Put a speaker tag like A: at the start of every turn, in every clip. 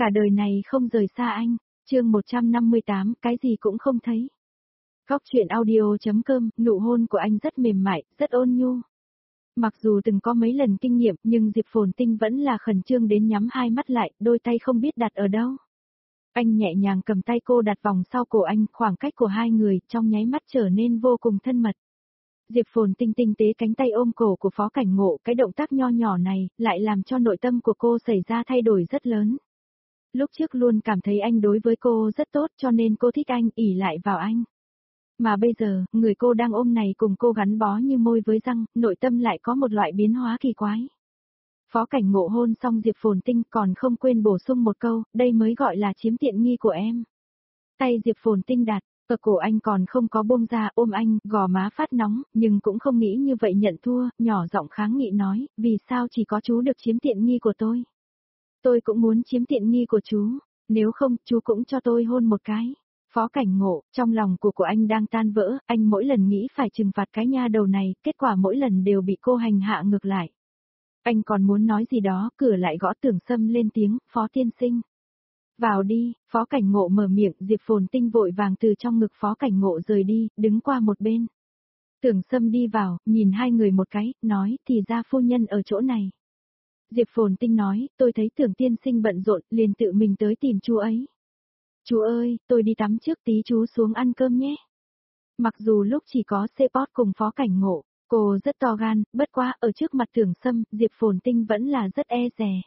A: Cả đời này không rời xa anh. Chương 158, cái gì cũng không thấy. Góc chuyện audio.com, nụ hôn của anh rất mềm mại, rất ôn nhu. Mặc dù từng có mấy lần kinh nghiệm nhưng Diệp Phồn Tinh vẫn là khẩn trương đến nhắm hai mắt lại, đôi tay không biết đặt ở đâu. Anh nhẹ nhàng cầm tay cô đặt vòng sau cổ anh, khoảng cách của hai người trong nháy mắt trở nên vô cùng thân mật. Diệp Phồn Tinh tinh tế cánh tay ôm cổ của Phó Cảnh Ngộ, cái động tác nho nhỏ này lại làm cho nội tâm của cô xảy ra thay đổi rất lớn. Lúc trước luôn cảm thấy anh đối với cô rất tốt cho nên cô thích anh, ỷ lại vào anh. Mà bây giờ, người cô đang ôm này cùng cô gắn bó như môi với răng, nội tâm lại có một loại biến hóa kỳ quái. Phó Cảnh Ngộ hôn xong Diệp Phồn Tinh còn không quên bổ sung một câu, đây mới gọi là chiếm tiện nghi của em. Tay Diệp Phồn Tinh đặt, ở cổ anh còn không có buông ra, ôm anh, gò má phát nóng, nhưng cũng không nghĩ như vậy nhận thua, nhỏ giọng kháng nghị nói, vì sao chỉ có chú được chiếm tiện nghi của tôi. Tôi cũng muốn chiếm tiện nghi của chú, nếu không, chú cũng cho tôi hôn một cái. Phó Cảnh Ngộ, trong lòng của anh đang tan vỡ, anh mỗi lần nghĩ phải trừng phạt cái nha đầu này, kết quả mỗi lần đều bị cô hành hạ ngược lại. Anh còn muốn nói gì đó, cửa lại gõ. Tưởng Sâm lên tiếng, Phó tiên sinh. Vào đi, Phó Cảnh Ngộ mở miệng, Diệp Phồn Tinh vội vàng từ trong ngực Phó Cảnh Ngộ rời đi, đứng qua một bên. Tưởng Sâm đi vào, nhìn hai người một cái, nói, thì ra phu nhân ở chỗ này. Diệp Phồn Tinh nói, tôi thấy Tưởng tiên sinh bận rộn, liền tự mình tới tìm chú ấy. Chú ơi, tôi đi tắm trước tí chú xuống ăn cơm nhé. Mặc dù lúc chỉ có C-Pot cùng Phó Cảnh Ngộ, cô rất to gan, bất quá ở trước mặt Tưởng Sâm, Diệp Phồn Tinh vẫn là rất e dè.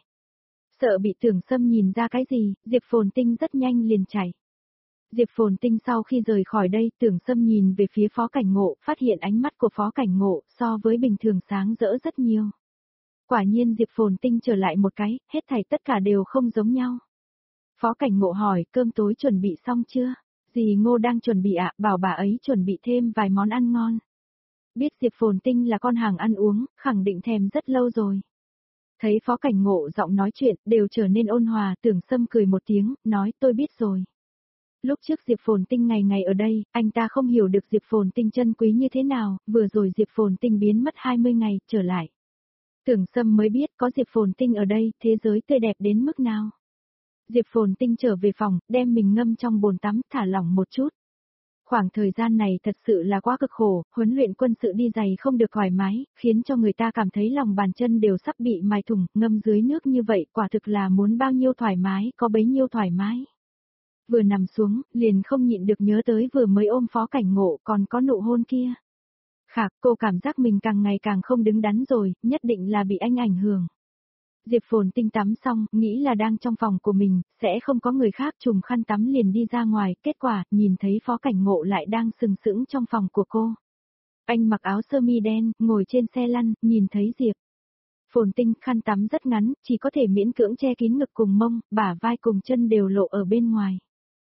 A: Sợ bị Tưởng Sâm nhìn ra cái gì, Diệp Phồn Tinh rất nhanh liền chạy. Diệp Phồn Tinh sau khi rời khỏi đây, Tưởng Sâm nhìn về phía Phó Cảnh Ngộ, phát hiện ánh mắt của Phó Cảnh Ngộ so với bình thường sáng rỡ rất nhiều. Quả nhiên Diệp Phồn Tinh trở lại một cái, hết thảy tất cả đều không giống nhau. Phó Cảnh Ngộ hỏi, cơm tối chuẩn bị xong chưa? Dì Ngô đang chuẩn bị ạ, bảo bà ấy chuẩn bị thêm vài món ăn ngon. Biết Diệp Phồn Tinh là con hàng ăn uống, khẳng định thèm rất lâu rồi. Thấy Phó Cảnh Ngộ giọng nói chuyện đều trở nên ôn hòa, Tưởng Sâm cười một tiếng, nói tôi biết rồi. Lúc trước Diệp Phồn Tinh ngày ngày ở đây, anh ta không hiểu được Diệp Phồn Tinh chân quý như thế nào, vừa rồi Diệp Phồn Tinh biến mất 20 ngày, trở lại. Tưởng Sâm mới biết có Diệp Phồn Tinh ở đây, thế giới tươi đẹp đến mức nào. Diệp Phồn Tinh trở về phòng, đem mình ngâm trong bồn tắm, thả lỏng một chút. Khoảng thời gian này thật sự là quá cực khổ, huấn luyện quân sự đi giày không được thoải mái, khiến cho người ta cảm thấy lòng bàn chân đều sắp bị mài thủng, ngâm dưới nước như vậy quả thực là muốn bao nhiêu thoải mái, có bấy nhiêu thoải mái. Vừa nằm xuống, liền không nhịn được nhớ tới vừa mới ôm Phó Cảnh Ngộ còn có nụ hôn kia. Khạc, cô cảm giác mình càng ngày càng không đứng đắn rồi, nhất định là bị anh ảnh hưởng. Diệp Phồn Tinh tắm xong, nghĩ là đang trong phòng của mình, sẽ không có người khác, trùm khăn tắm liền đi ra ngoài, kết quả, nhìn thấy Phó Cảnh Ngộ lại đang sừng sững trong phòng của cô. Anh mặc áo sơ mi đen, ngồi trên xe lăn, nhìn thấy Diệp Phồn Tinh, khăn tắm rất ngắn, chỉ có thể miễn cưỡng che kín ngực cùng mông, bả vai cùng chân đều lộ ở bên ngoài.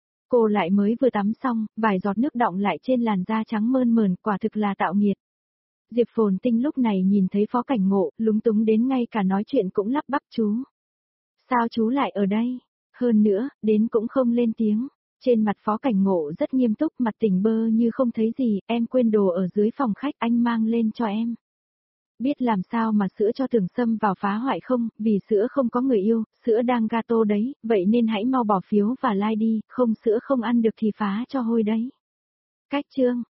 A: Cô lại mới vừa tắm xong, vài giọt nước đọng lại trên làn da trắng mơn mởn, quả thực là tạo nghiệt. Diệp Phồn Tinh lúc này nhìn thấy Phó Cảnh Ngộ, lúng túng đến ngay cả nói chuyện cũng lắp bắp chú. Sao chú lại ở đây? Hơn nữa, đến cũng không lên tiếng. Trên mặt Phó Cảnh Ngộ rất nghiêm túc, mặt tỉnh bơ như không thấy gì, em quên đồ ở dưới phòng khách, anh mang lên cho em. Biết làm sao mà sữa cho Tưởng Sâm vào phá hoại không, vì sữa không có người yêu, sữa đang gato đấy, vậy nên hãy mau bỏ phiếu và like đi, không sữa không ăn được thì phá cho hôi đấy. Cách chương.